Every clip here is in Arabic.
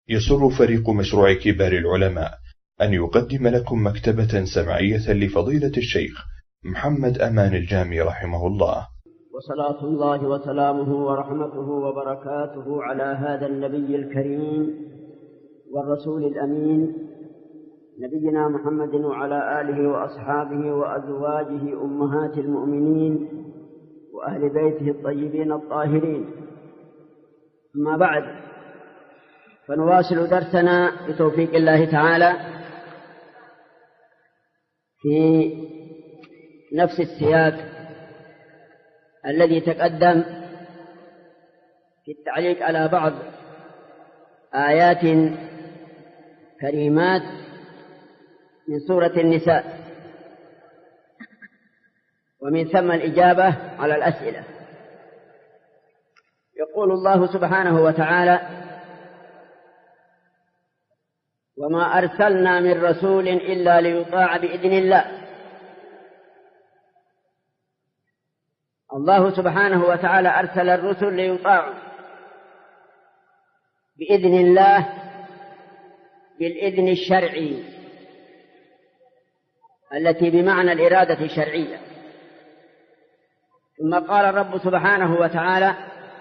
يسر فريق مشروع كبار العلماء أن يقدم لكم مكتبة سمعية لفضيلة الشيخ محمد أمان الجامي رحمه الله. وصلاة الله وسلامه ورحمته وبركاته على هذا النبي الكريم والرسول الأمين نبينا محمد وعلى آله وأصحابه وأزواجه أمهات المؤمنين وأهل بيته الطيبين الطاهرين. أما بعد، فنواصل درسنا بتوفيق الله تعالى في نفس السياق الذي تقدم في التعليق على بعض آيات كريمات من سورة النساء، ومن ثم الإجابة على الأسئلة. يقول الله سبحانه وتعالى: وما أرسلنا من رسول إلا ليطاع بإذن الله. الله سبحانه وتعالى أرسل الرسل ليطاعوا بإذن الله، بالإذن الشرعي التي بمعنى الإرادة الشرعية. ثم قال الرب سبحانه وتعالى: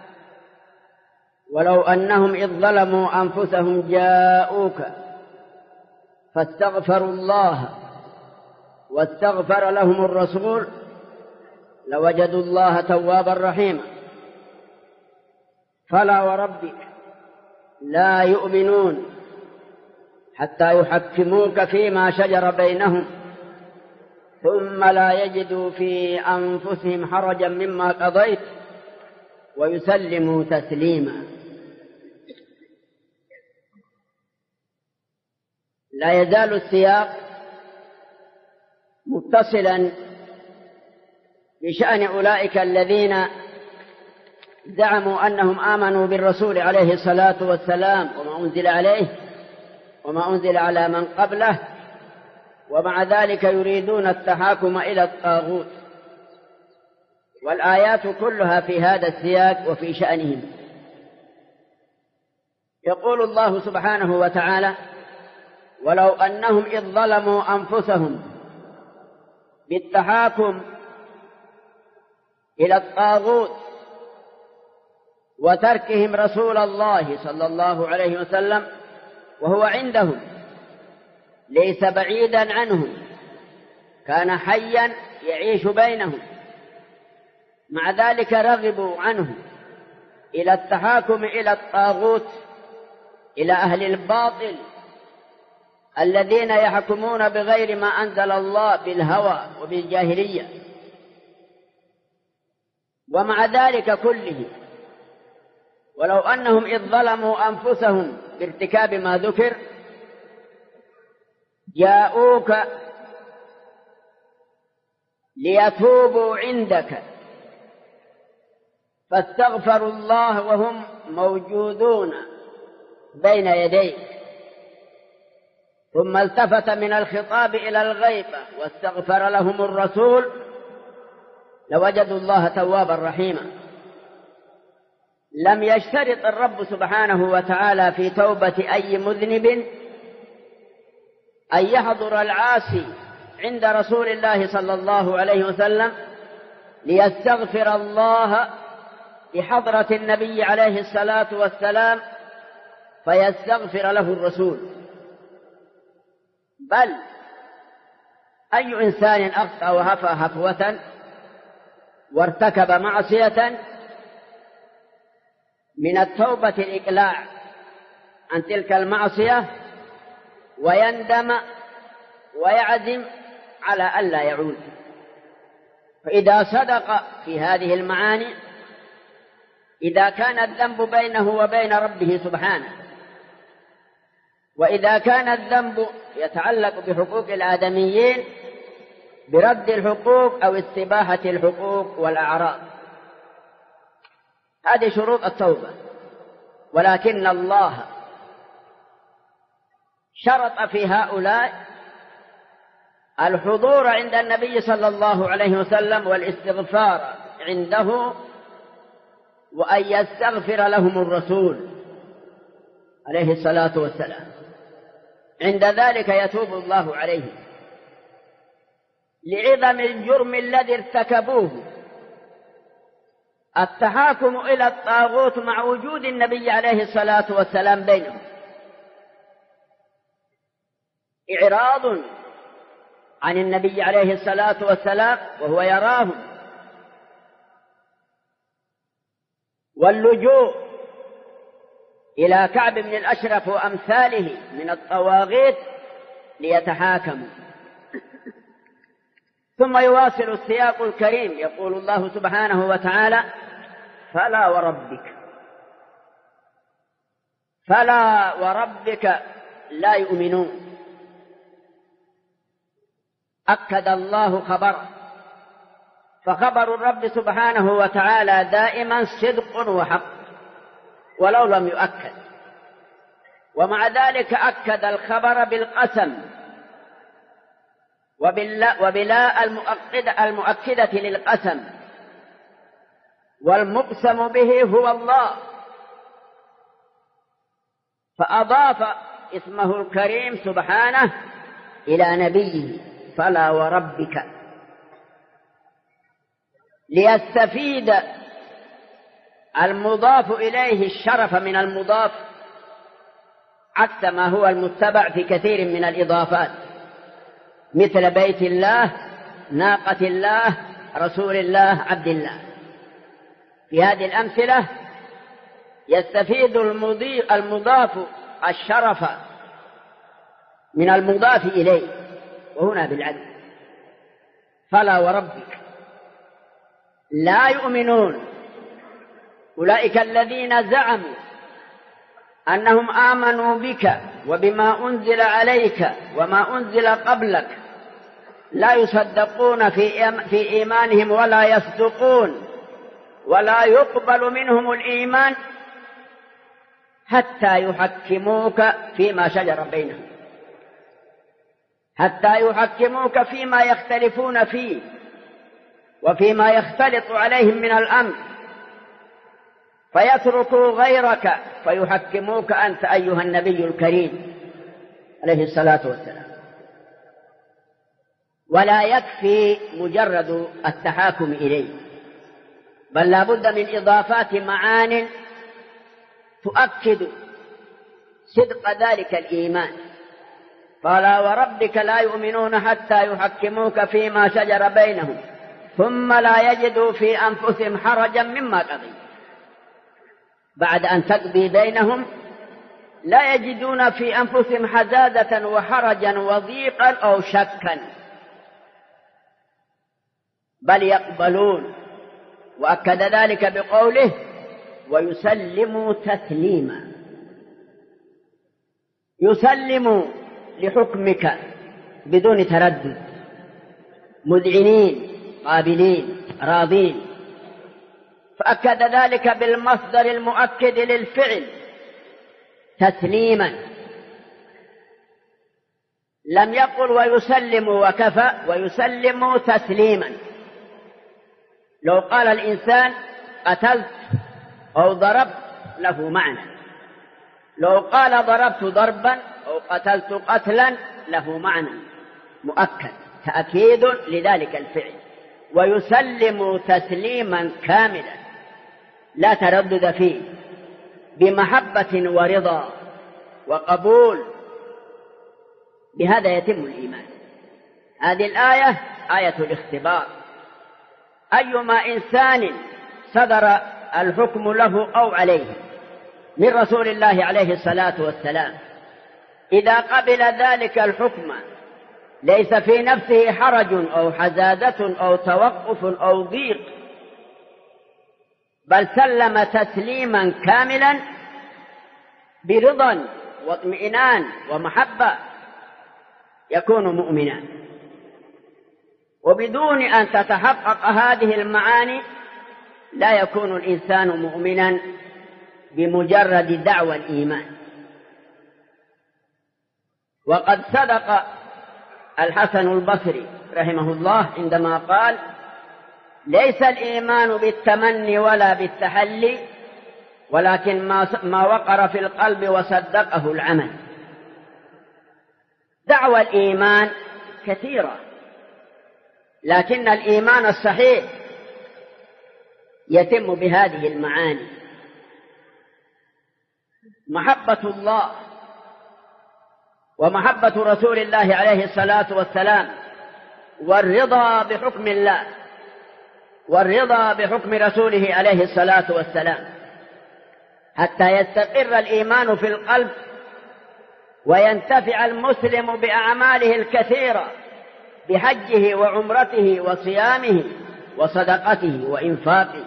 ولو أنهم إذ ظلموا أنفسهم جاءوك فاستغفروا الله واستغفر لهم الرسول لوجدوا الله توابا رحيما. فلا وربك لا يؤمنون حتى يحكموك فيما شجر بينهم ثم لا يجدوا في أنفسهم حرجا مما قضيت ويسلموا تسليما. لا يزال السياق متصلا بشأن أولئك الذين زعموا أنهم آمنوا بالرسول عليه الصلاة والسلام وما أنزل عليه وما أنزل على من قبله، ومع ذلك يريدون التحاكم إلى الطاغوت. والآيات كلها في هذا السياق وفي شأنهم. يقول الله سبحانه وتعالى: ولو أنهم إذ ظلموا أنفسهم بالتحاكم إلى الطاغوت وتركهم رسول الله صلى الله عليه وسلم وهو عندهم ليس بعيدا عنهم، كان حيا يعيش بينهم، مع ذلك رغبوا عنه إلى التحاكم إلى الطاغوت، إلى أهل الباطل الذين يحكمون بغير ما أنزل الله بالهوى وبالجاهلية. ومع ذلك كله، ولو أنهم إذ ظلموا أنفسهم بارتكاب ما ذكر جاءوك ليتوبوا عندك فاستغفروا الله وهم موجودون بين يديك، ثم التفت من الخطاب إلى الغيبة واستغفر لهم الرسول لوجدوا الله توابا رحيما. لم يشترط الرب سبحانه وتعالى في توبة أي مذنب أن يحضر العاصي عند رسول الله صلى الله عليه وسلم ليستغفر الله بحضرة النبي عليه الصلاة والسلام فيستغفر له الرسول. بل أي إنسان أخطأ وهفى هفوة وارتكب معصية من التوبة الإقلاع عن تلك المعصية ويندم ويعزم على ألا يعود. فإذا صدق في هذه المعاني، إذا كان الذنب بينه وبين ربه سبحانه، وإذا كان الذنب يتعلق بحقوق الآدميين برد الحقوق أو استباحة الحقوق والأعراض، هذه شروط التوبة. ولكن الله شرط في هؤلاء الحضور عند النبي صلى الله عليه وسلم والاستغفار عنده، وأن يستغفر لهم الرسول. عليه الصلاة والسلام. عند ذلك يتوب الله عليهم لعظم الجرم الذي ارتكبوه، التحاكم إلى الطاغوت مع وجود النبي عليه الصلاة والسلام بينهم، إعراض عن النبي عليه الصلاة والسلام وهو يراهم، واللجوء إلى كعب بن الأشرف وأمثاله من الطواغيت ليتحاكموا. ثم يواصل السياق الكريم، يقول الله سبحانه وتعالى: فلا وربك لا يؤمنون. أكد الله خبره، فخبر الرب سبحانه وتعالى دائما صدق وحق ولو لم يؤكد، ومع ذلك أكد الخبر بالقسم وبلا المؤكدة للقسم، والمقسم به هو الله، فأضاف اسمه الكريم سبحانه إلى نبيه: فلا وربك، ليستفيد المضاف إليه الشرف من المضاف، عكس ما هو المتبع في كثير من الإضافات، مثل بيت الله، ناقة الله، رسول الله، عبد الله. في هذه الأمثلة يستفيد المضاف الشرف من المضاف إليه، وهنا بالعدل. فلا وربك لا يؤمنون، أولئك الذين زعموا أنهم آمنوا بك وبما أنزل عليك وما أنزل قبلك، لا يصدقون في إيمانهم ولا يصدقون، ولا يقبل منهم الإيمان حتى يحكموك فيما شجر بينهم، حتى يحكموك فيما يختلفون فيه وفيما يختلط عليهم من الأمر، فيتركوا غيرك فيحكموك أنت أيها النبي الكريم عليه الصلاة والسلام. ولا يكفي مجرد التحاكم إليه، بل لا بد من إضافات معان تؤكد صدق ذلك الإيمان. فلا وربك لا يؤمنون حتى يحكموك فيما شجر بينهم ثم لا يجدوا في أنفسهم حرجا مما قضيت. بعد أن تقضي بينهم لا يجدون في أنفسهم حزازة وحرجا وضيقا أو شكا، بل يقبلون. وأكد ذلك بقوله: ويسلموا تسليما، يسلموا لحكمك بدون تردد، مذعنين قابلين راضين. فأكد ذلك بالمصدر المؤكد للفعل تسليما، لم يقل ويسلموا وكفى، ويسلموا تسليما. لو قال الإنسان قتلت أو ضربت له معنى، لو قال ضربت ضربا أو قتلت قتلا له معنى مؤكد، تأكيد لذلك الفعل. ويسلم تسليما كاملا لا تردد فيه، بمحبة ورضا وقبول، بهذا يتم الإيمان. هذه الآية آية الاختبار، أيما إنسان صدر الحكم له أو عليه من رسول الله عليه الصلاة والسلام، إذا قبل ذلك الحكم ليس في نفسه حرج أو حزازة أو توقف أو ضيق، بل سلم تسليما كاملا برضا واطمئنان ومحبة، يكون مؤمنا. وبدون أن تتحقق هذه المعاني لا يكون الإنسان مؤمنا بمجرد دعوى الإيمان. وقد صدق الحسن البصري رحمه الله عندما قال: ليس الإيمان بالتمني ولا بالتحلي، ولكن ما وقر في القلب وصدقه العمل. دعوى الإيمان كثيرة، لكن الإيمان الصحيح يتم بهذه المعاني: محبة الله ومحبة رسول الله عليه الصلاة والسلام، والرضا بحكم الله والرضا بحكم رسوله عليه الصلاة والسلام، حتى يستقر الإيمان في القلب وينتفع المسلم بأعماله الكثيرة، بحجه وعمرته وصيامه وصدقته وإنفاقه.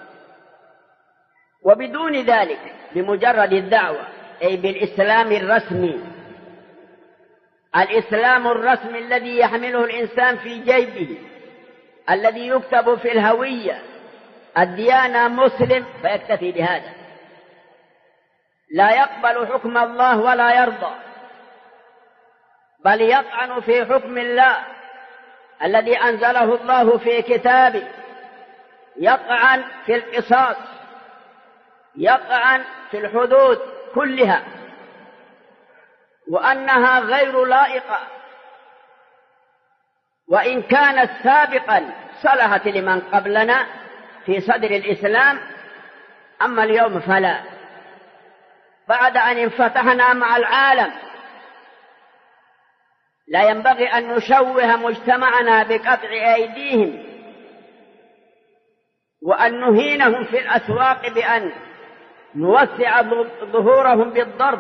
وبدون ذلك، بمجرد الدعوة، أي بالإسلام الرسمي، الإسلام الرسمي الذي يحمله الإنسان في جيبه، الذي يكتب في الهوية الديانة مسلم، فيكتفي بهذا، لا يقبل حكم الله ولا يرضى، بل يطعن في حكم الله الذي أنزله الله في كتابه، يطعن في القصاص، يطعن في الحدود كلها، وأنها غير لائقة، وإن كانت سابقا صلحت لمن قبلنا في صدر الإسلام، أما اليوم فلا. بعد أن انفتحنا مع العالم، لا ينبغي أن نشوه مجتمعنا بقطع أيديهم وأن نهينهم في الأسواق بأن نوسع ظهورهم بالضرب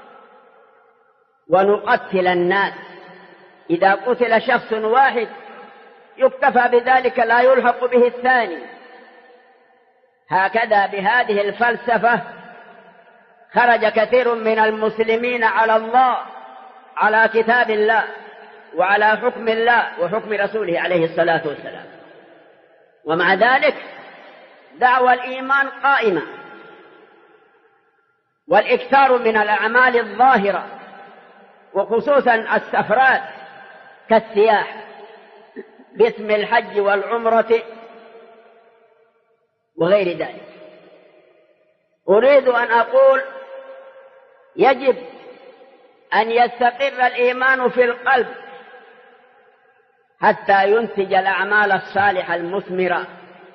ونقتل الناس. إذا قتل شخص واحد يكتفى بذلك، لا يلحق به الثاني. هكذا بهذه الفلسفة خرج كثير من المسلمين على الله، على كتاب الله وعلى حكم الله وحكم رسوله عليه الصلاة والسلام. ومع ذلك دعوى الإيمان قائمة، والإكثار من الأعمال الظاهرة، وخصوصا السفرات كالسياحة باسم الحج والعمرة وغير ذلك. أريد أن أقول: يجب أن يستقر الإيمان في القلب حتى ينتج الأعمال الصالحة المثمرة،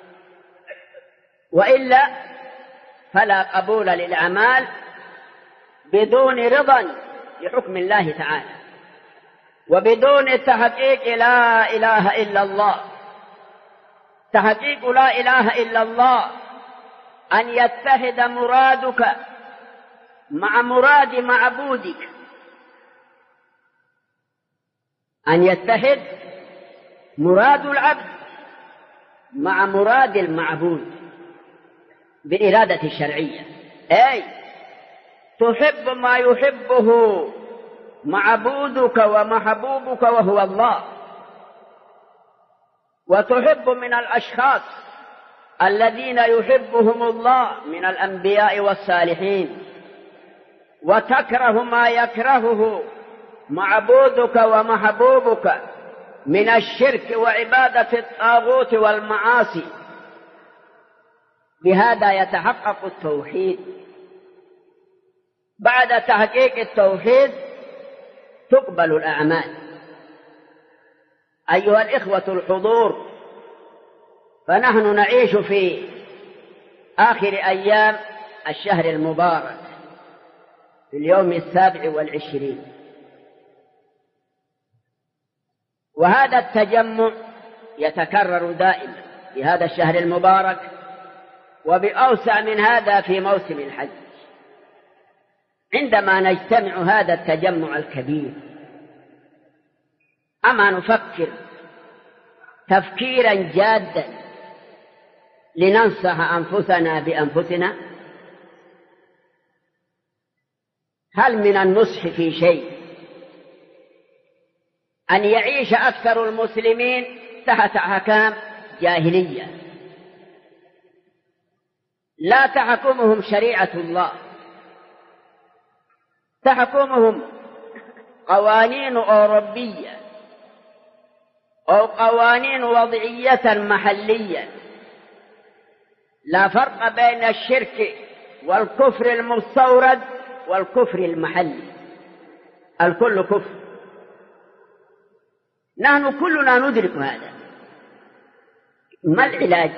وإلا فلا قبول للأعمال بدون رضا بحكم الله تعالى، وبدون تحقيق لا إله إلا الله. تحقيق لا إله إلا الله أن يتحد مرادك مع مراد معبودك، أن يتحد مراد العبد مع مراد المعبود بالإرادة الشرعية، أي تحب ما يحبه معبودك ومحبوبك وهو الله، وتحب من الأشخاص الذين يحبهم الله من الأنبياء والصالحين، وتكره ما يكرهه معبودك ومحبوبك من الشرك وعبادة الطاغوت والمعاصي. بهذا يتحقق التوحيد. بعد تحقيق التوحيد تقبل الأعمال. أيها الإخوة الحضور، فنحن نعيش في آخر أيام الشهر المبارك في اليوم 27، وهذا التجمع يتكرر دائما في هذا الشهر المبارك، وبأوسع من هذا في موسم الحج. عندما نجتمع هذا التجمع الكبير، أما نفكر تفكيرا جادا لننصح أنفسنا بأنفسنا؟ هل من النصح في شيء أن يعيش أكثر المسلمين تحت أحكام جاهلية لا تحكمهم شريعة الله، تحكمهم قوانين أوروبية أو قوانين وضعية محلية، لا فرق بين الشرك والكفر المستورد والكفر المحلي، الكل كفر. نحن كلنا ندرك هذا. ما العلاج؟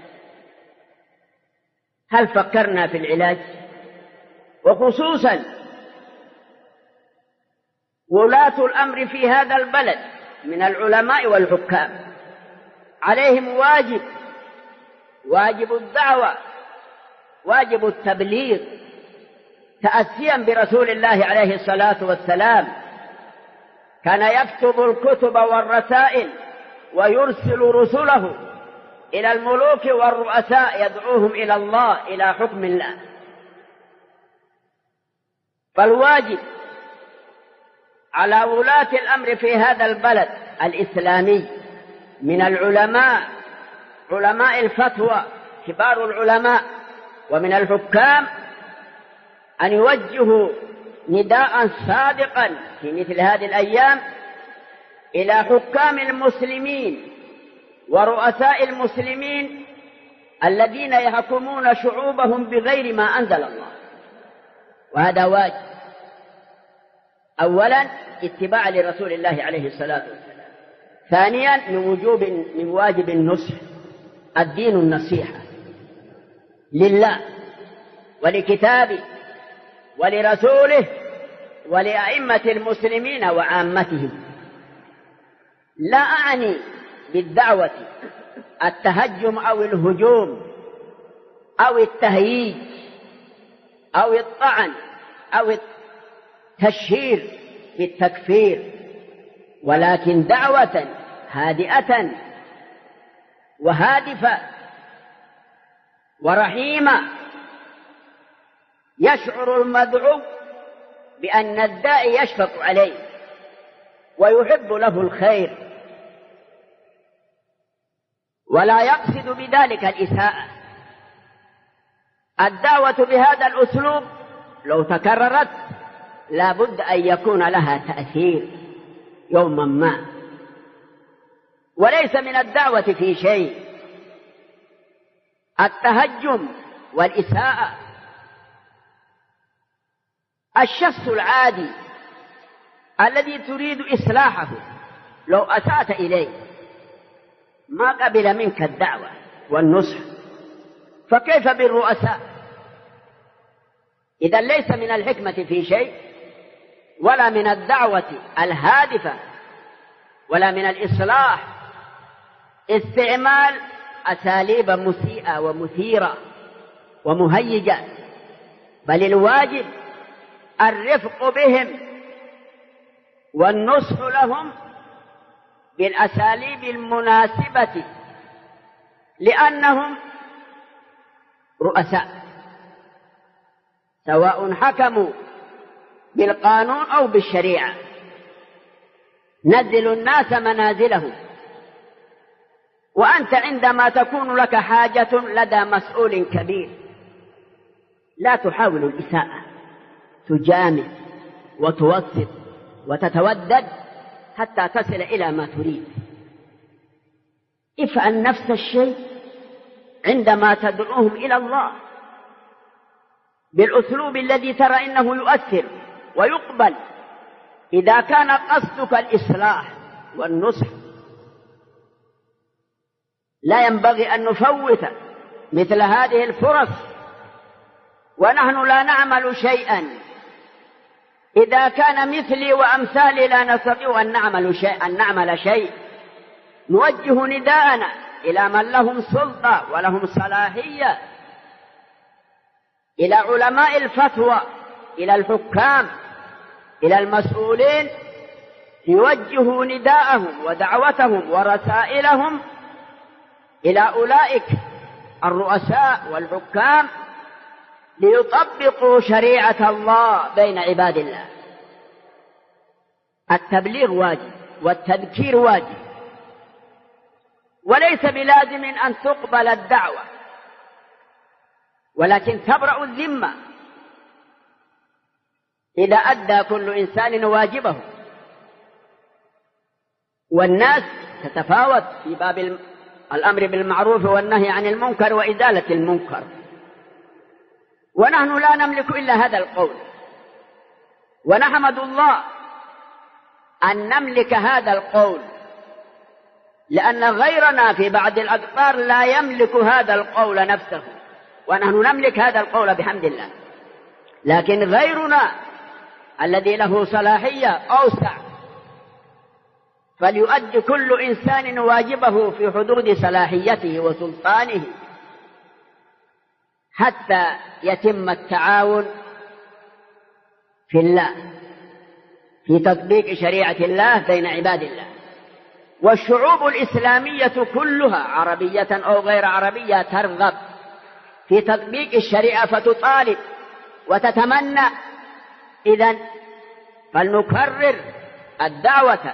هل فكرنا في العلاج؟ وخصوصا ولاة الأمر في هذا البلد من العلماء والحكام عليهم واجب الدعوة، واجب التبليغ، تأسيا برسول الله عليه الصلاة والسلام. كان يكتب الكتب والرسائل ويرسل رسله إلى الملوك والرؤساء يدعوهم إلى الله، إلى حكم الله. فالواجب على ولاة الأمر في هذا البلد الإسلامي من العلماء، علماء الفتوى كبار العلماء، ومن الحكام أن يوجهوا نداء صادقا في مثل هذه الأيام إلى حكام المسلمين ورؤساء المسلمين الذين يحكمون شعوبهم بغير ما أنزل الله. وهذا واجب. أولا اتباع لرسول الله عليه الصلاة والسلام. ثانيا من واجب النصح، الدين النصيحة لله ولكتابه ولرسوله ولأئمة المسلمين وعامتهم. لا أعني بالدعوة التهجم أو الهجوم أو التهييج أو الطعن أو التشهير بالتكفير، ولكن دعوة هادئة وهادفة ورحيمة، يشعر المدعو بأن الداعي يشفق عليه ويحب له الخير، ولا يقصد بذلك الإساءة. الدعوة بهذا الأسلوب لو تكررت لا بد أن يكون لها تأثير يوما ما، وليس من الدعوة في شيء التهجم والإساءة. الشخص العادي الذي تريد إصلاحه لو أسأت إليه ما قبل منك الدعوة والنصح، فكيف بالرؤساء؟ إذا ليس من الحكمة في شيء، ولا من الدعوة الهادفة، ولا من الإصلاح استعمال أساليب مسيئة ومثيرة ومهيجة، بل الواجب الرفق بهم والنصح لهم بالأساليب المناسبة، لأنهم رؤساء سواء حكموا بالقانون أو بالشريعة. نزل الناس منازلهم، وأنت عندما تكون لك حاجة لدى مسؤول كبير لا تحاول الإساءة، تجامل وتوسط وتتودد حتى تصل إلى ما تريد. افعل نفس الشيء عندما تدعوهم إلى الله بالأسلوب الذي ترى إنه يؤثر ويقبل، إذا كان قصدك الإصلاح والنصح. لا ينبغي أن نفوت مثل هذه الفرص، ونحن لا نعمل شيئا إذا كان مثلي وأمثالي لا نستطيع أن نعمل شيء. نوجه نداءنا إلى من لهم سلطة ولهم صلاحية، إلى علماء الفتوى، إلى الحكام، إلى المسؤولين، يوجهوا نداءهم ودعوتهم ورسائلهم إلى أولئك الرؤساء والحكام ليطبقوا شريعة الله بين عباد الله. التبليغ واجب والتذكير واجب، وليس بلازم أن تقبل الدعوة، ولكن تبرأ الذمة إذا أدى كل إنسان واجبه. والناس تتفاوت في باب الأمر بالمعروف والنهي عن المنكر وإزالة المنكر، ونحن لا نملك إلا هذا القول، ونحمد الله أن نملك هذا القول، لأن غيرنا في بعض الأقطار لا يملك هذا القول نفسه، ونحن نملك هذا القول بحمد الله. لكن غيرنا الذي له صلاحية أوسع، فليؤدي كل إنسان واجبه في حدود صلاحيته وسلطانه حتى يتم التعاون في الله، في تطبيق شريعة الله بين عباد الله. والشعوب الإسلامية كلها عربية أو غير عربية ترغب في تطبيق الشريعة، فتطالب وتتمنى. إذن فلنكرر الدعوة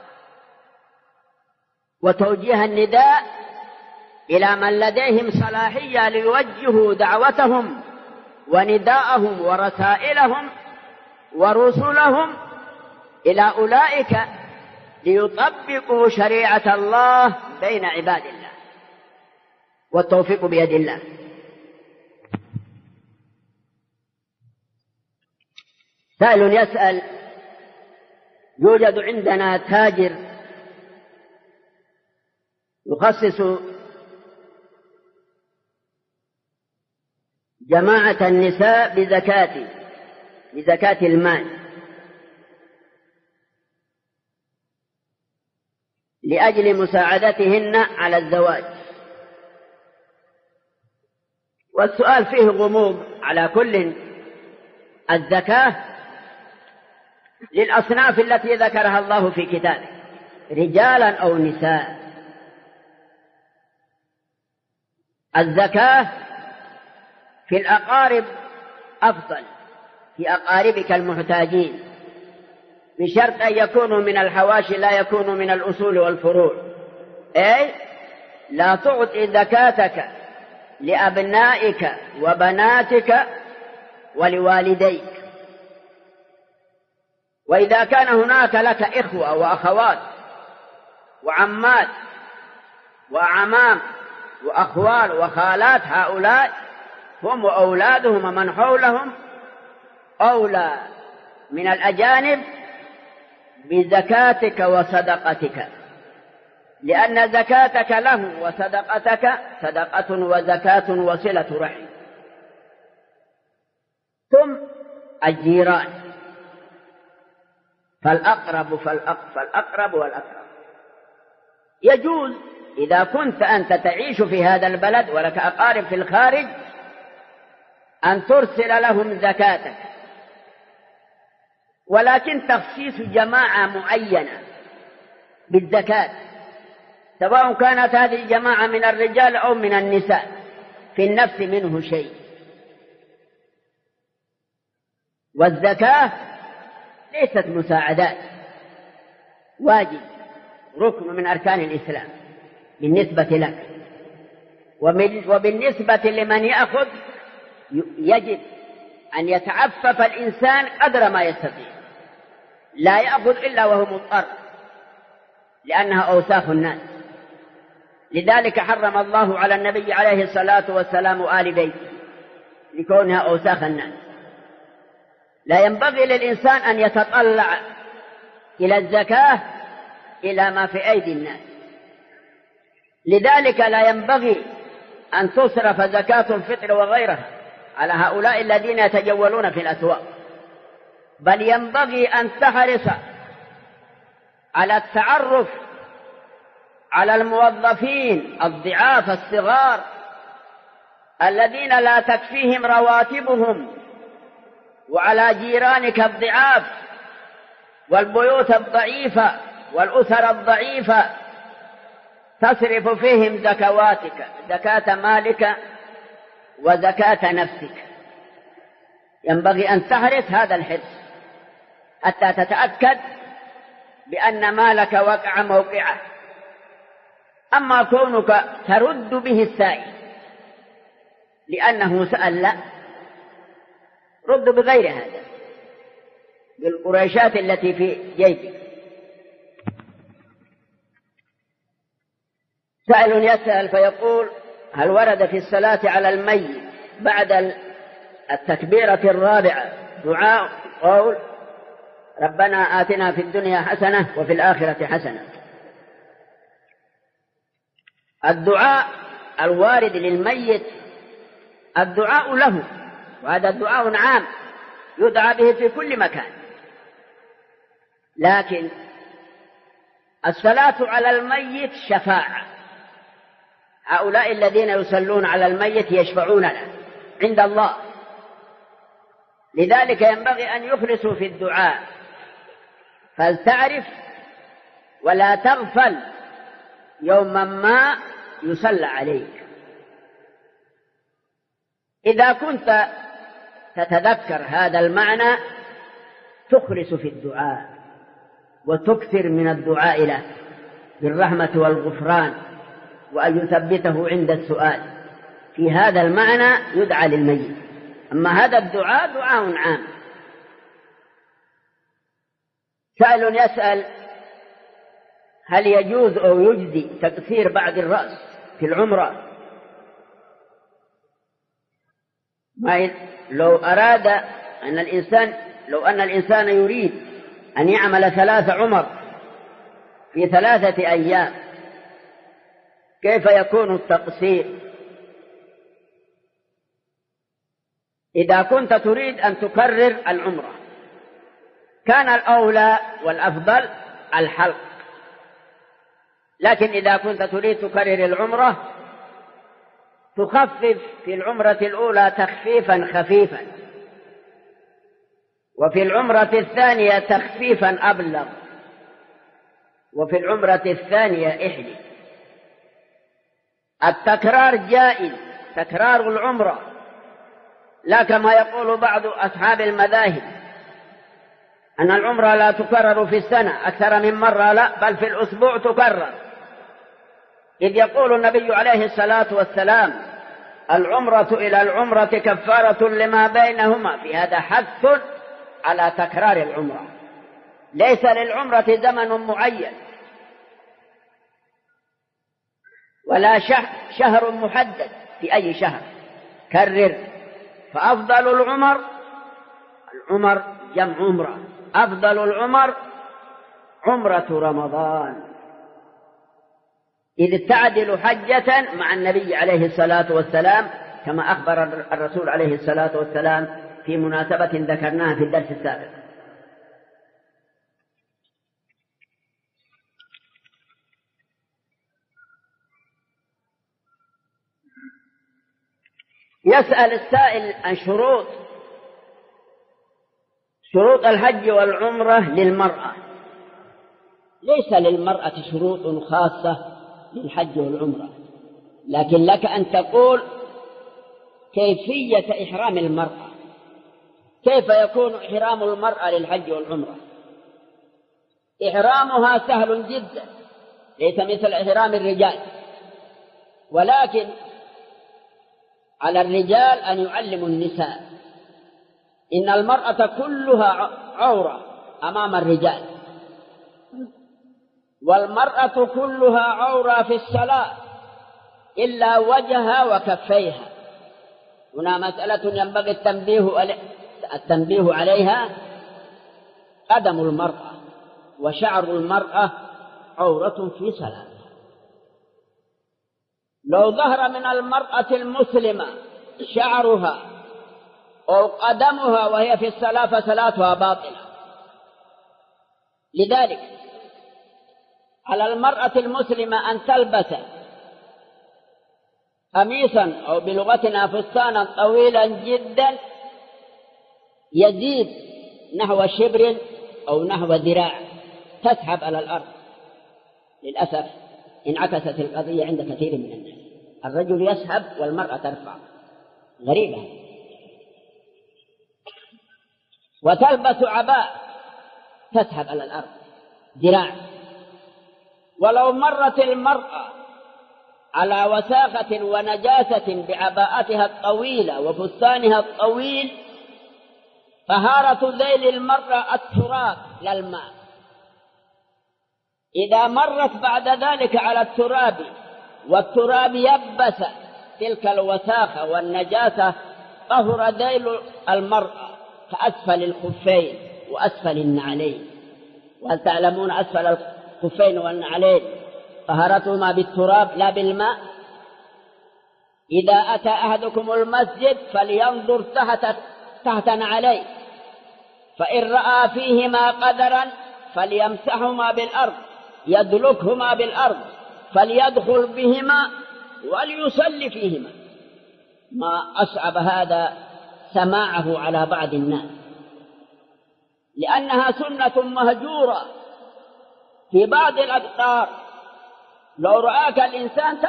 وتوجيه النداء إلى من لديهم صلاحية ليوجهوا دعوتهم ونداءهم ورسائلهم ورسلهم إلى أولئك ليطبقوا شريعة الله بين عباد الله، والتوفيق بيد الله. سائل يسأل: يوجد عندنا تاجر يخصص جماعة النساء بزكاة المال لأجل مساعدتهن على الزواج، والسؤال فيه غموض. على كل، الزكاة للأصناف التي ذكرها الله في كتابه، رجالا أو نساء. الزكاة في الأقارب أفضل، في أقاربك المحتاجين، بشرط أن يكونوا من الحواشي لا يكونوا من الأصول والفروع. أي لا تعطي زكاتك لأبنائك وبناتك ولوالديك. وإذا كان هناك لك إخوة وأخوات وعمات وأعمام وأخوال وخالات، هؤلاء هم وأولادهم ومن حولهم أولى من الأجانب بزكاتك وصدقتك، لأن زكاتك له وصدقتك صدقة وزكاة وصلة رحم. ثم الجيران، فالأقرب والأقرب. يجوز إذا كنت أنت تعيش في هذا البلد ولك أقارب في الخارج أن ترسل لهم زكاتك، ولكن تخصيص جماعة معينة بالزكاة، سواء كانت هذه الجماعة من الرجال أو من النساء، في النفس منه شيء. والزكاة ليست مساعدات، واجب، ركن من أركان الإسلام بالنسبة لك. وبالنسبة لمن يأخذ يجب أن يتعفف الإنسان قدر ما يستطيع، لا يأخذ إلا وهو مضطر، لأنها أوساخ الناس. لذلك حرم الله على النبي عليه الصلاة والسلام آل بيته، لكونها أوساخ الناس. لا ينبغي للإنسان أن يتطلع إلى الزكاة إلى ما في أيدي الناس. لذلك لا ينبغي أن تصرف زكاة الفطر وغيرها على هؤلاء الذين يتجولون في الأسواق، بل ينبغي أن تحرص على التعرف على الموظفين الضعاف الصغار الذين لا تكفيهم رواتبهم، وعلى جيرانك الضعاف والبيوت الضعيفة والأسر الضعيفة، تصرف فيهم زكواتك، زكاة مالك وزكاة نفسك. ينبغي أن تحرص هذا الحرص حتى تتأكد بأن مالك وقع موقعه. أما كونك ترد به السائل لأنه سأل، لا، رد بغير هذا، بالقريشات التي في جيبك. سائل يسأل فيقول: هل ورد في الصلاة على الميت بعد التكبيرة الرابعة دعاء قول ربنا آتنا في الدنيا حسنة وفي الآخرة حسنة. الدعاء الوارد للميت الدعاء له، وهذا الدعاء عام يدعى به في كل مكان، لكن الصلاة على الميت شفاعة. هؤلاء الذين يصلون على الميت يشفعون له عند الله، لذلك ينبغي أن يخلصوا في الدعاء. فلتعرف ولا تغفل يوما ما يصلى عليك. إذا كنت تتذكر هذا المعنى تخلص في الدعاء وتكثر من الدعاء له بالرحمة والغفران، وأن يثبته عند السؤال. في هذا المعنى يدعى للميت. أما هذا الدعاء دعاء عام. سائل يسأل هل يجوز أو يجزي تقصير بعد الرأس في العمرة؟ لو أراد لو أن الإنسان يريد أن يعمل 3 عمر في 3 أيام كيف يكون التقصير؟ إذا كنت تريد أن تكرر العمرة كان الأولى والأفضل الحلق، لكن إذا كنت تريد تكرر العمرة تخفف في العمرة الأولى تخفيفا خفيفا، وفي العمرة الثانية تخفيفا أبلغ، وفي العمرة الثانية احلي. التكرار جائز، تكرار العمرة، لا كما يقول بعض أصحاب المذاهب أن العمرة لا تكرر في السنة أكثر من مرة، لا، بل في الأسبوع تكرر، إذ يقول النبي عليه الصلاة والسلام العمرة إلى العمرة كفارة لما بينهما. في هذا حث على تكرار العمرة، ليس للعمرة زمن معين ولا شهر محدد في أي شهر، كرر. فأفضل العمر جمع عمرة، أفضل العمر عمرة رمضان، إذ تعدل حجة مع النبي عليه الصلاة والسلام، كما أخبر الرسول عليه الصلاة والسلام في مناسبة ذكرناها في الدرس السابق. يسأل السائل عن شروط الحج والعمرة للمرأة. ليس للمرأة شروط خاصة للحج والعمرة، لكن لك أن تقول كيفية إحرام المرأة، كيف يكون إحرام المرأة للحج والعمرة. إحرامها سهل جدا، ليس مثل إحرام الرجال، ولكن على الرجال أن يعلموا النساء. إن المرأة كلها عورة أمام الرجال، والمرأة كلها عورة في الصلاة إلا وجهها وكفيها. هنا مسألة ينبغي التنبيه عليها. قدم المرأة وشعر المرأة عورة في صلاتها. لو ظهر من المرأة المسلمة شعرها أو قدمها وهي في الصلاة فصلاتها باطلة. لذلك على المرأة المسلمة أن تلبس قميصا أو بلغتنا فستانا طويلا جدا يزيد نحو شبر أو نحو ذراع، تسحب على الأرض. للأسف انعكست القضية عند كثير من الناس، الرجل يسحب والمرأة ترفع، غريبة. وتلبس عباء تسحب على الأرض ذراع. ولو مرت المرأة على وساخة ونجاسة بعباءتها الطويلة وفستانها الطويل، طهارة ذيل المرأة التراب لا الماء. إذا مرت بعد ذلك على التراب والتراب يبس تلك الوساخة والنجاسة طهر ذيل المرأة كأسفل الخفين وأسفل النعلين. وهل تعلمون أسفل الخفين والنعلين طهارتهما بالتراب لا بالماء؟ إذا أتى أحدكم المسجد فلينظر تحت نعليه، فإن رأى فيهما قدرا فليمسحهما بالأرض، يدلكهما بالأرض، فليدخل بهما وليصلي فيهما. ما أصعب هذا سماعه على بعض الناس، لأنها سنة مهجورة في بعض الأقطار. لو رآك الإنسان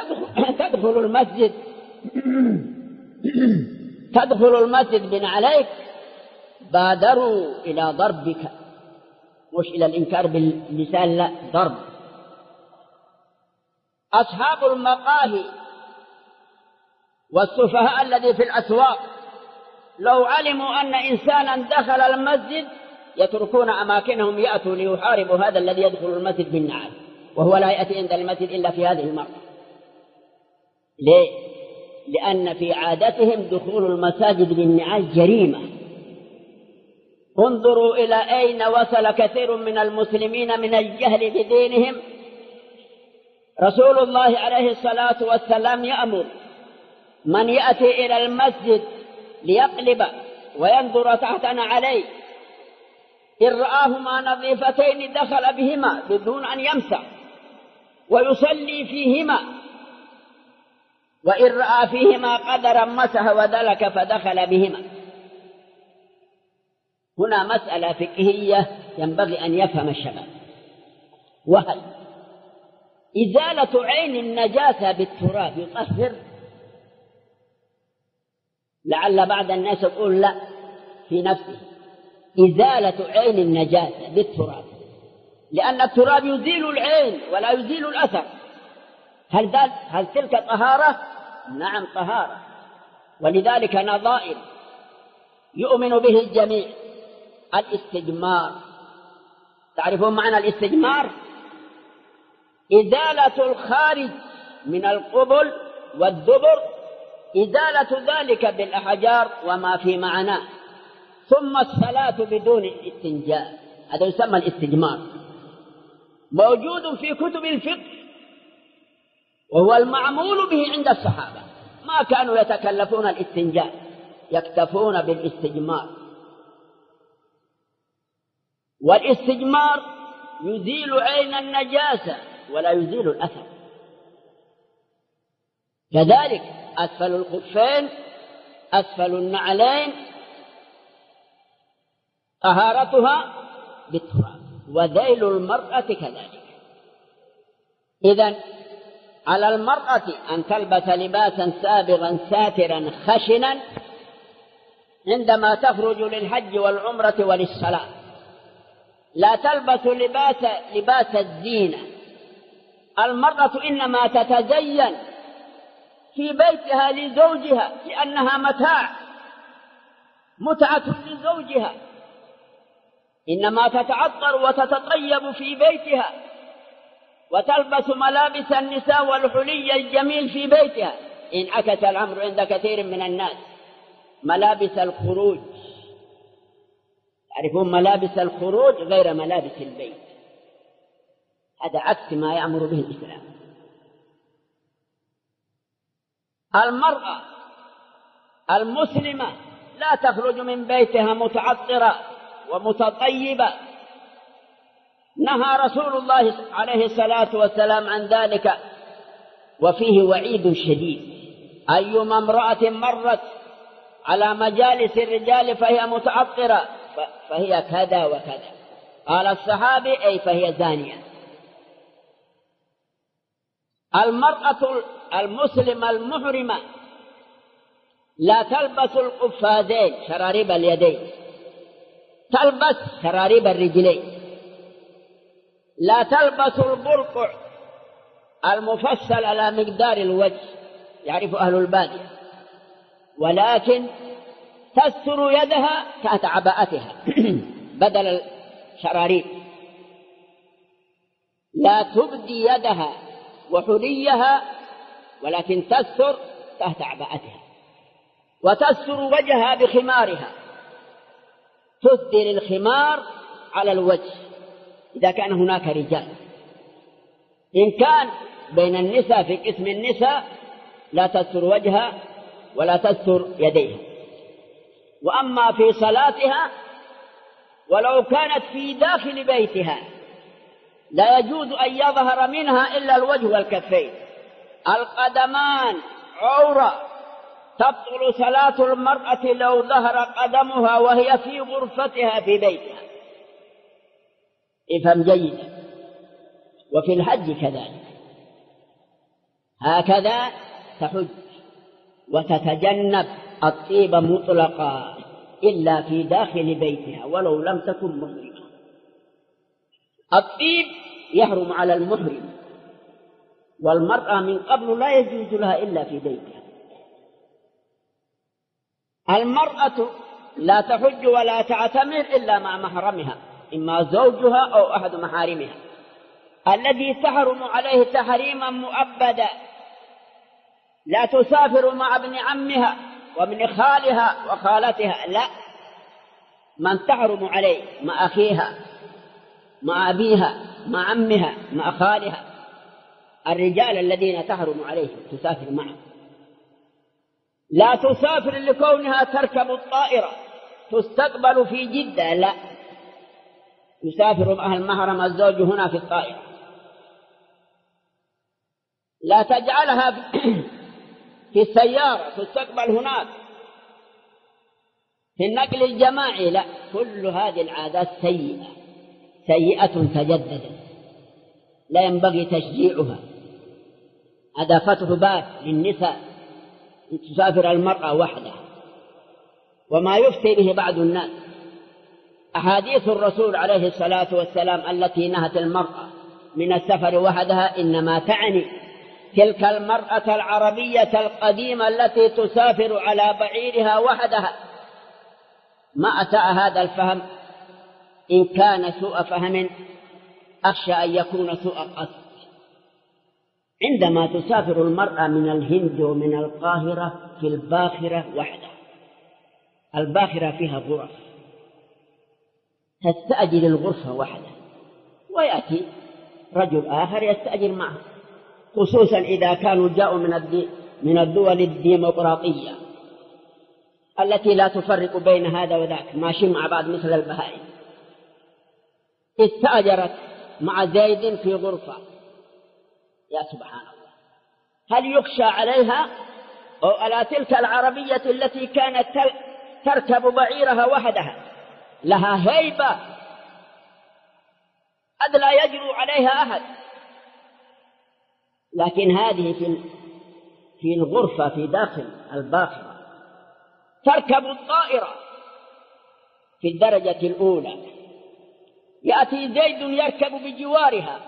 تدخل المسجد بنعليك بادروا إلى ضربك، مش إلى الإنكار باللسان، لا، ضرب. أصحاب المقاهي والسفهاء الذي في الأسواق لو علموا أن إنسانا دخل المسجد يتركون أماكنهم يأتوا ليحاربوا هذا الذي يدخل المسجد بالنعال، وهو لا يأتي عند المسجد إلا في هذه المرة. ليه؟ لأن في عادتهم دخول المساجد بالنعال جريمة. انظروا إلى أين وصل كثير من المسلمين من الجهل بدينهم. رسول الله عليه الصلاة والسلام يأمر من يأتي إلى المسجد ليقلب وينظر تحت نعليه، إن رآهما نظيفتين دخل بهما بدون أن يمسح ويصلي فيهما، وإن رأى فيهما قدرا مسح ودلك فدخل بهما. هنا مسألة فقهية ينبغي أن يفهم الشباب، وهل إزالة عين النجاسة بالتراب يطهر؟ لعل بعض الناس يقول لا في نفسه، إزالة عين النجاسة بالتراب، لأن التراب يزيل العين ولا يزيل الأثر. هل تلك طهارة؟ نعم طهارة، ولذلك نظائر يؤمن به الجميع. الاستجمار، تعرفون معنى الاستجمار؟ إزالة الخارج من القبل والدبر، إزالة ذلك بالأحجار وما في معناه، ثم الصلاة بدون الاستنجاء، هذا يسمى الاستجمار، موجود في كتب الفقه، وهو المعمول به عند الصحابة. ما كانوا يتكلفون الاستنجاء، يكتفون بالاستجمار. والاستجمار يزيل عين النجاسة ولا يزيل الأثر. كذلك أسفل الخفين، أسفل النعلين طهارتها بالتراب، وذيل المرأة كذلك. إذن على المرأة أن تلبس لباسا سابغا ساترا خشنا عندما تخرج للحج والعمرة وللصلاة، لا تلبس لباس الزينة. المرأة إنما تتزين في بيتها لزوجها لأنها متعة لزوجها، إنما تتعطر وتتطيب في بيتها وتلبس ملابس النساء والحلي الجميل في بيتها. انعكس الأمر عند كثير من الناس، ملابس الخروج، تعرفون ملابس الخروج غير ملابس البيت، هذا عكس ما يأمر به الإسلام. المرأة المسلمة لا تخرج من بيتها متعطرة ومتطيبة، نهى رسول الله عليه الصلاة والسلام عن ذلك، وفيه وعيد شديد. أيما امرأة مرت على مجالس الرجال فهي متعطرة فهي كذا وكذا، قال الصحابي أي فهي زانية. المرأة المسلمة المحرمة لا تلبس القفازين شراريب اليدين، تلبس شراريب الرجلين. لا تلبس البرقع المفصل على مقدار الوجه، يعرف أهل البادية، ولكن تستر يدها تحت عباءتها بدل الشراريب. لا تبدي يدها وحليها، ولكن تستر تحت عباءتها. وتستر وجهها بخمارها، تسدل الخمار على الوجه إذا كان هناك رجال. إن كان بين النساء في قسم النساء لا تستر وجهها ولا تستر يديها. وأما في صلاتها ولو كانت في داخل بيتها لا يجوز أن يظهر منها إلا الوجه والكفين. القدمان عورة، تبطل صلاة المرأة لو ظهر قدمها وهي في غرفتها في بيتها. افهم جيدا. وفي الحج كذلك، هكذا تحج وتتجنب الطيب مطلقا إلا في داخل بيتها ولو لم تكن محرمة. الطيب يحرم على المحرم، والمرأة من قبل لا يجوز لها إلا في بيتها. المرأة لا تحج ولا تعتمر إلا مع محرمها، إما زوجها أو أحد محارمها الذي تحرم عليه تحريما مؤبدا. لا تسافر مع ابن عمها وابن خالها وخالتها، لا، من تحرم عليه مع أخيها مع أبيها مع عمها مع خالها، الرجال الذين تحرم عليهم تسافر معهم. لا تسافر لكونها تركب الطائرة تستقبل في جدة، لا، يسافر مع المحرم الزوج هنا في الطائرة. لا تجعلها في السيارة تستقبل هناك في النقل الجماعي، لا، كل هذه العادات سيئة تجددت لا ينبغي تشجيعها. هذا فتح باب للنساء تسافر المرأة وحدها، وما يفتي به بعض الناس أحاديث الرسول عليه الصلاة والسلام التي نهت المرأة من السفر وحدها إنما تعني تلك المرأة العربية القديمة التي تسافر على بعيرها وحدها. ما أساء هذا الفهم، إن كان سوء فهم أخشى أن يكون سوء قصد. عندما تسافر المرأة من الهند ومن القاهرة في الباخرة وحدها، الباخرة فيها غرف، تستأجر الغرفة وحدها ويأتي رجل آخر يستأجر معه، خصوصا إذا كانوا جاءوا من الدول الديمقراطية التي لا تفرق بين هذا وذاك، ماشيين مع بعض مثل البهائم. استأجرت مع زيد في غرفة، يا سبحان الله، هل يخشى عليها أو على تلك العربية التي كانت تركب بعيرها وحدها؟ لها هيبة قد لا يجرؤ عليها أحد. لكن هذه في الغرفة في داخل الباخرة تركب الطائرة في الدرجة الأولى، يأتي زيد يركب بجوارها،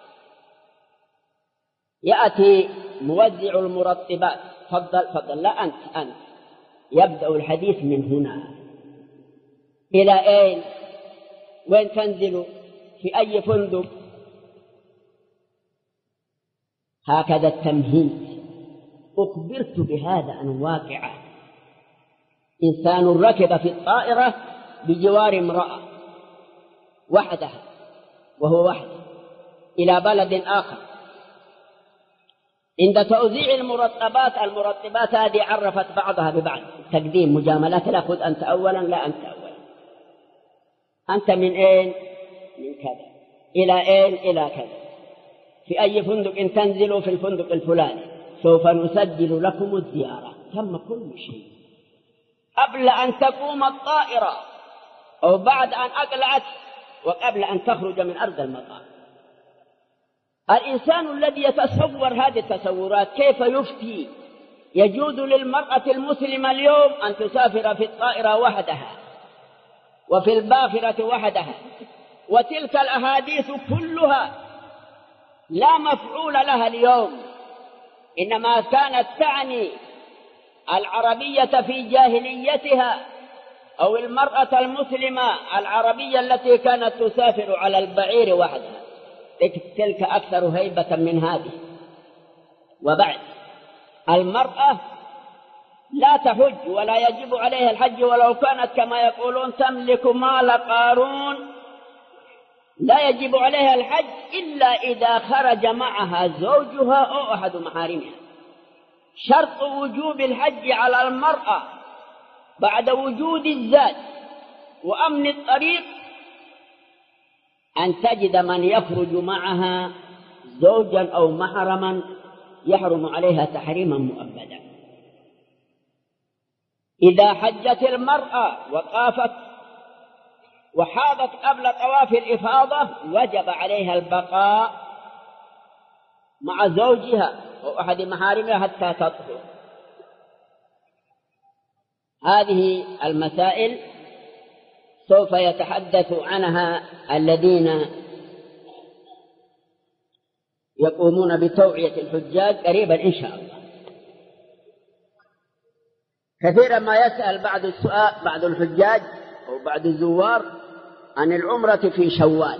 يأتي موزع المرطبات، فضل لا أنت يبدأ الحديث من هنا إلى أين، وين تنزل، في أي فندق، هكذا التمهيد. أخبرت بهذا عن واقعة، إنسان ركب في الطائرة بجوار امرأة وحدها وهو وحده إلى بلد آخر. عند توزيع المرطبات هذه عرفت بعضها ببعض، تقديم مجاملات، لا خذ أنت أولا، لا أنت أولا، أنت من أين، من كذا، إلى أين، إلى كذا، في أي فندق تنزلوا، في الفندق الفلاني، سوف نسجل لكم الزيارة. تم كل شيء قبل أن تقوم الطائرة أو بعد أن أقلعت وقبل أن تخرج من أرض المطار. الإنسان الذي يتصور هذه التصورات كيف يفتي يجوز للمرأة المسلمة اليوم أن تسافر في الطائرة وحدها وفي الباخرة وحدها، وتلك الأحاديث كلها لا مفعول لها اليوم، إنما كانت تعني العربية في جاهليتها أو المرأة المسلمة العربية التي كانت تسافر على البعير وحدها، تلك أكثر هيبة من هذه. وبعد، المرأة لا تحج ولا يجب عليها الحج ولو كانت كما يقولون تملك مال قارون، لا يجب عليها الحج إلا إذا خرج معها زوجها أو أحد محارمها. شرط وجوب الحج على المرأة بعد وجود الزاد وأمن الطريق أن تجد من يخرج معها زوجا أو محرما يحرم عليها تحريما مؤبدا. إذا حجت المرأة وطافت وحاضت قبل طواف الإفاضة وجب عليها البقاء مع زوجها أو أحد محارمها حتى تطهر. هذه المسائل سوف يتحدث عنها الذين يقومون بتوعية الحجاج قريبا إن شاء الله. كثيرا ما يسأل بعض الحجاج أو بعض الزوار عن العمرة في شوال.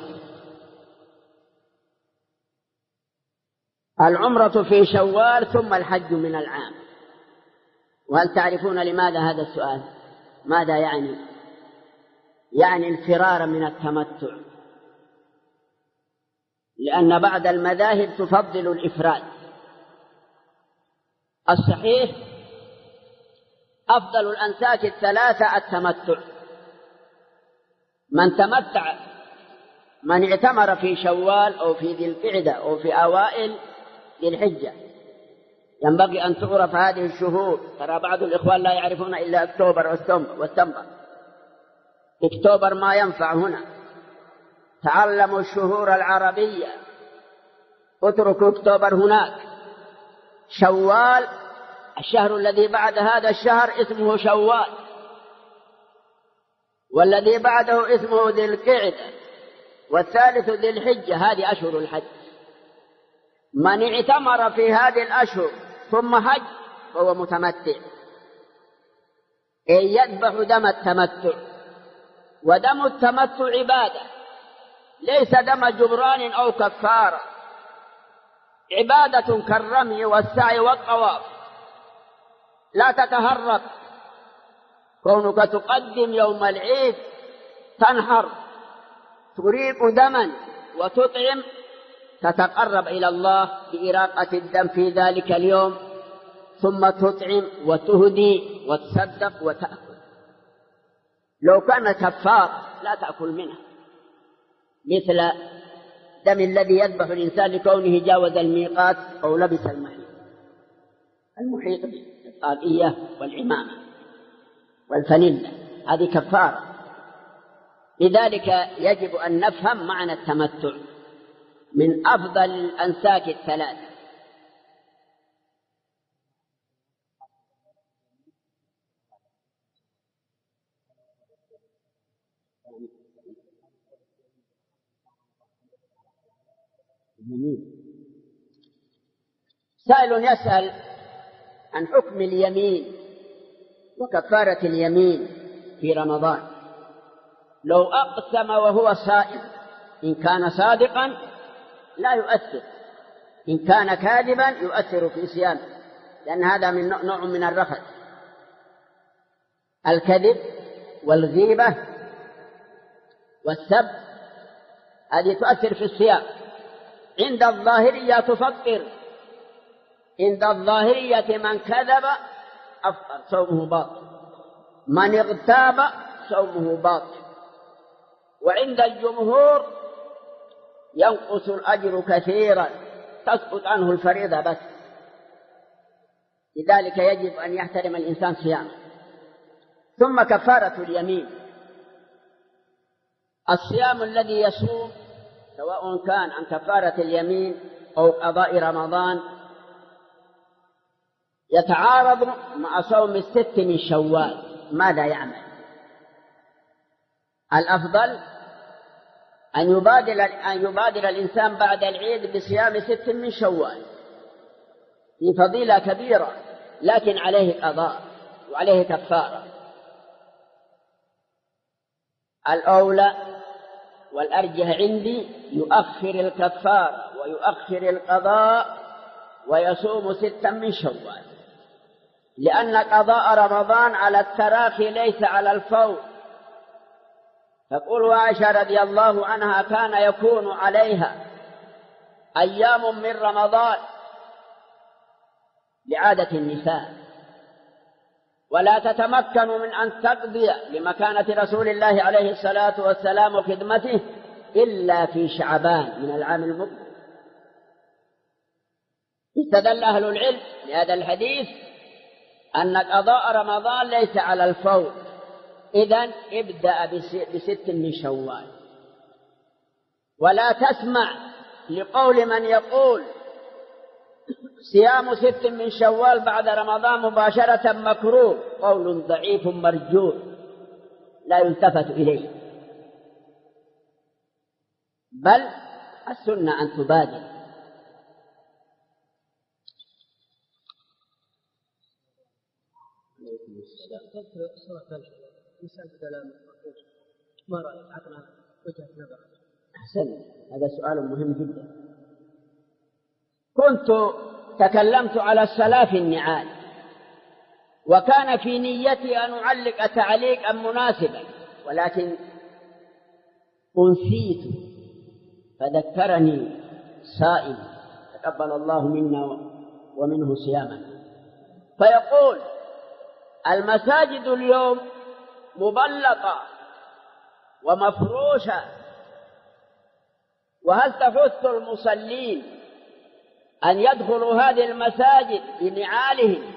العمرة في شوال ثم الحج من العام. وهل تعرفون لماذا هذا السؤال؟ ماذا يعني؟ يعني الفرار من التمتع، لأن بعض المذاهب تفضل الإفراد. الصحيح أفضل الأنساك الثلاثة التمتع. من اعتمر في شوال أو في ذي القعدة أو في أوائل ذي الحجة ينبغي أن تعرف هذه الشهور. ترى بعض الإخوان لا يعرفون إلا أكتوبر والسنبر. أكتوبر ما ينفع هنا. تعلموا الشهور العربية، اتركوا أكتوبر هناك. شوال الشهر الذي بعد هذا الشهر اسمه شوال، والذي بعده اسمه ذي القعدة، والثالث ذي الحجة. هذه أشهر الحج. من اعتمر في هذه الأشهر ثم حج فهو متمتع، أي يذبح دم التمتع. ودم التمتع عبادة، ليس دم جبران أو كفارة. عبادة كالرمي والسعي والطواف. لا تتهرب. كونك تقدم يوم العيد تنحر تريق دما وتطعم، تتقرب إلى الله بإراقة الدم في ذلك اليوم، ثم تطعم وتهدي وتصدق وتأكل. لو كان كفار لا تأكل منها، مثل دم الذي يذبح الإنسان لكونه جاوز الميقات أو لبس المحيط بالطاقية والعمامة والفانيلا، هذه كفارة. لذلك يجب أن نفهم معنى التمتع من أفضل الأنساك الثلاثة. سائل يسأل عن حكم اليمين وكفارة اليمين في رمضان. لو أقسم وهو صائم إن كان صادقا لا يؤثر، إن كان كاذبا يؤثر في صيامه، لأن هذا من نوع من الرفث. الكذب والغيبة والسب هذه تؤثر في الصيام. عند الظاهرية تفطر. عند الظاهرية من كذب أفطر صومه باطل، من اغتاب صومه باطل. وعند الجمهور ينقص الأجر كثيرا، تسقط عنه الفريضة بس. لذلك يجب أن يحترم الإنسان صيامه. ثم كفارة اليمين. الصيام الذي يصوم سواء كان عن كفارة اليمين أو قضاء رمضان يتعارض مع صوم 6 من شوال. ماذا يعمل؟ الأفضل أن يبادر الإنسان بعد العيد بصيام 6 من شوال، في فضيلة كبيرة، لكن عليه قضاء وعليه كفارة. الأولى والأرجح عندي يؤخر الكفارة ويؤخر القضاء ويصوم 6 من شوال. لأن قضاء رمضان على التراخي ليس على الفور. تقول عائشة رضي الله عنها كان يكون عليها أيام من رمضان لعادة النساء، ولا تتمكن من أن تقضي لمكانة رسول الله عليه الصلاة والسلام وخدمته إلا في شعبان من العام المقبل. استدل أهل العلم لهذا الحديث أن قضاء رمضان ليس على الفور، إذن ابدأ ب6 من شوال، ولا تسمع لقول من يقول صيام 6 من شوال بعد رمضان مباشرة مكروه، قول ضعيف مرجوح لا يلتفت إليه، بل السنة أن تبادر. ما رأيك؟ عطنا وجهة نظر. أحسن، هذا سؤال مهم جدا. كنت تكلمت على الصلاة في النعال، وكان في نيتي أن أعلق تعليقا مناسبا، ولكن أنسيت فذكرني صائم تقبل الله منا ومنه صيامنا، فيقول المساجد اليوم مبلطة ومفروشة، وهل تحث المصلين أن يدخلوا هذه المساجد بنعالهم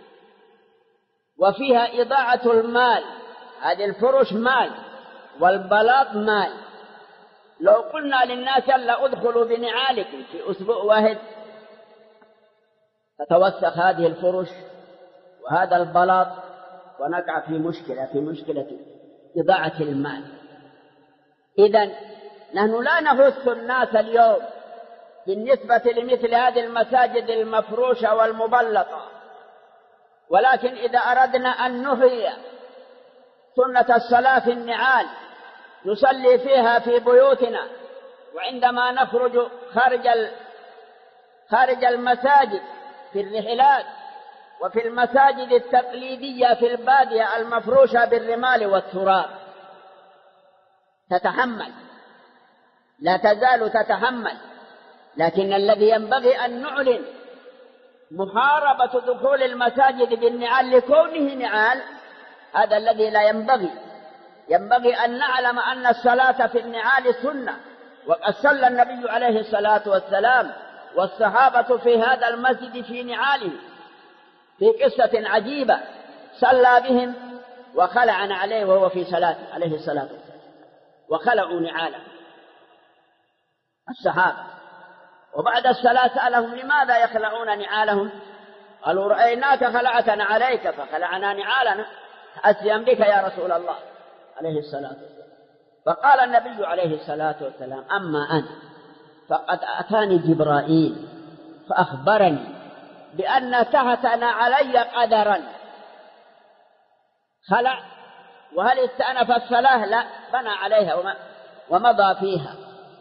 وفيها إضاعة المال؟ هذه الفرش مال والبلاط مال. لو قلنا للناس يلا ادخلوا بنعالكم في أسبوع واحد تتوسخ هذه الفرش وهذا البلاط ونقع في مشكلة إضاعة المال. إذن نحن لا نحث الناس اليوم بالنسبة لمثل هذه المساجد المفروشة والمبلطة، ولكن إذا أردنا أن نحيي سنة الصلاة في النعال نصلي فيها في بيوتنا، وعندما نخرج خارج المساجد في الرحلات وفي المساجد التقليدية في البادية المفروشة بالرمال والتراب تتحمل، لا تزال تتحمل. لكن الذي ينبغي أن نعلن محاربة دخول المساجد بالنعال لكونه نعال، هذا الذي لا ينبغي. ينبغي أن نعلم أن الصلاة في النعال سنة، وقد صلى النبي عليه الصلاة والسلام والصحابة في هذا المسجد في نعاله، في قصة عجيبة صلى بهم وخلعنا عليه وهو في صلاته عليه الصلاة والسلام، وخلعوا نعاله الصحابة، وبعد الصلاة سألهم لماذا يخلعون نعالهم؟ قالوا رأيناك خلعتنا عليك فخلعنا نعالنا أسيا بك يا رسول الله عليه الصلاة والسلام. فقال النبي عليه الصلاة والسلام أما أنا فقد أتاني جبرائيل فأخبرني بأن تحتنا علي قدرا خلع، وهل استأنف الصلاة؟ لا، بنى عليها ومضى فيها.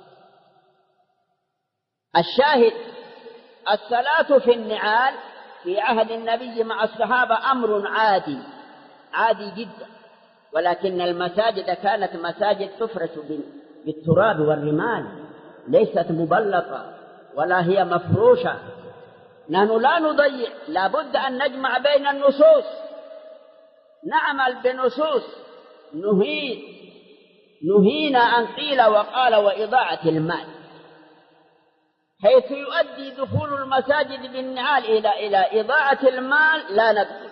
الشاهد الصلاة في النعال في عهد النبي مع الصحابة أمر عادي جدا، ولكن المساجد كانت مساجد تفرش بالتراب والرمال، ليست مبلطة ولا هي مفروشة. نحن لا نضيع، لابد أن نجمع بين النصوص، نعمل بنصوص نهينا أن قيل وقال وإضاعة المال، حيث يؤدي دخول المساجد بالنعال إلى إضاعة المال لا ندخل.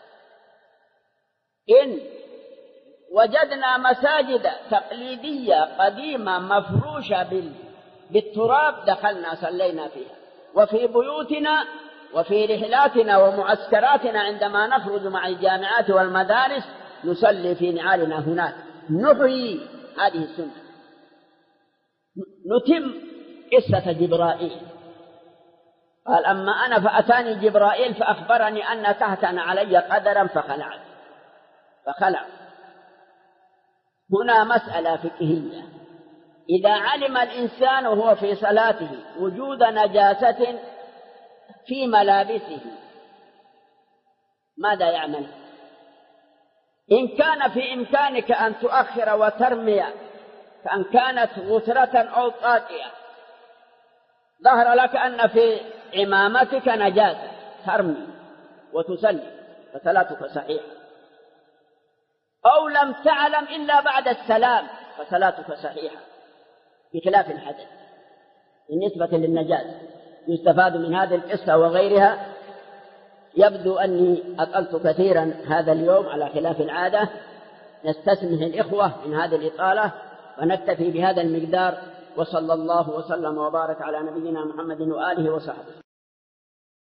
إن وجدنا مساجد تقليدية قديمة مفروشة بالتراب دخلنا صلينا فيها، وفي بيوتنا وفي رحلاتنا ومعسكراتنا عندما نخرج مع الجامعات والمدارس نصلي في نعالنا هناك، نحيي هذه السنة. نتم قصة جبرائيل، قال أما أنا فأتاني جبرائيل فأخبرني أن تحتنا علي قدرا فخلع. هنا مسألة فقهية، إذا علم الإنسان وهو في صلاته وجود نجاسة في ملابسه ماذا يعمل؟ إن كان في إمكانك أن تؤخر وترمي، فأن كانت غترة أو طاقية ظهر لك أن في عمامتك نجاسة ترمي وتسلم فصلاتك صحيحة، أو لم تعلم إلا بعد السلام فصلاتك صحيحة، بخلاف الحدث. بالنسبة للنجاسة يستفاد من هذه القصة وغيرها. يبدو أني أطلت كثيرا هذا اليوم على خلاف العادة، نستسمح الإخوة من هذه الإطالة ونكتفي بهذا المقدار، وصلى الله وسلم وبارك على نبينا محمد وآله وصحبه.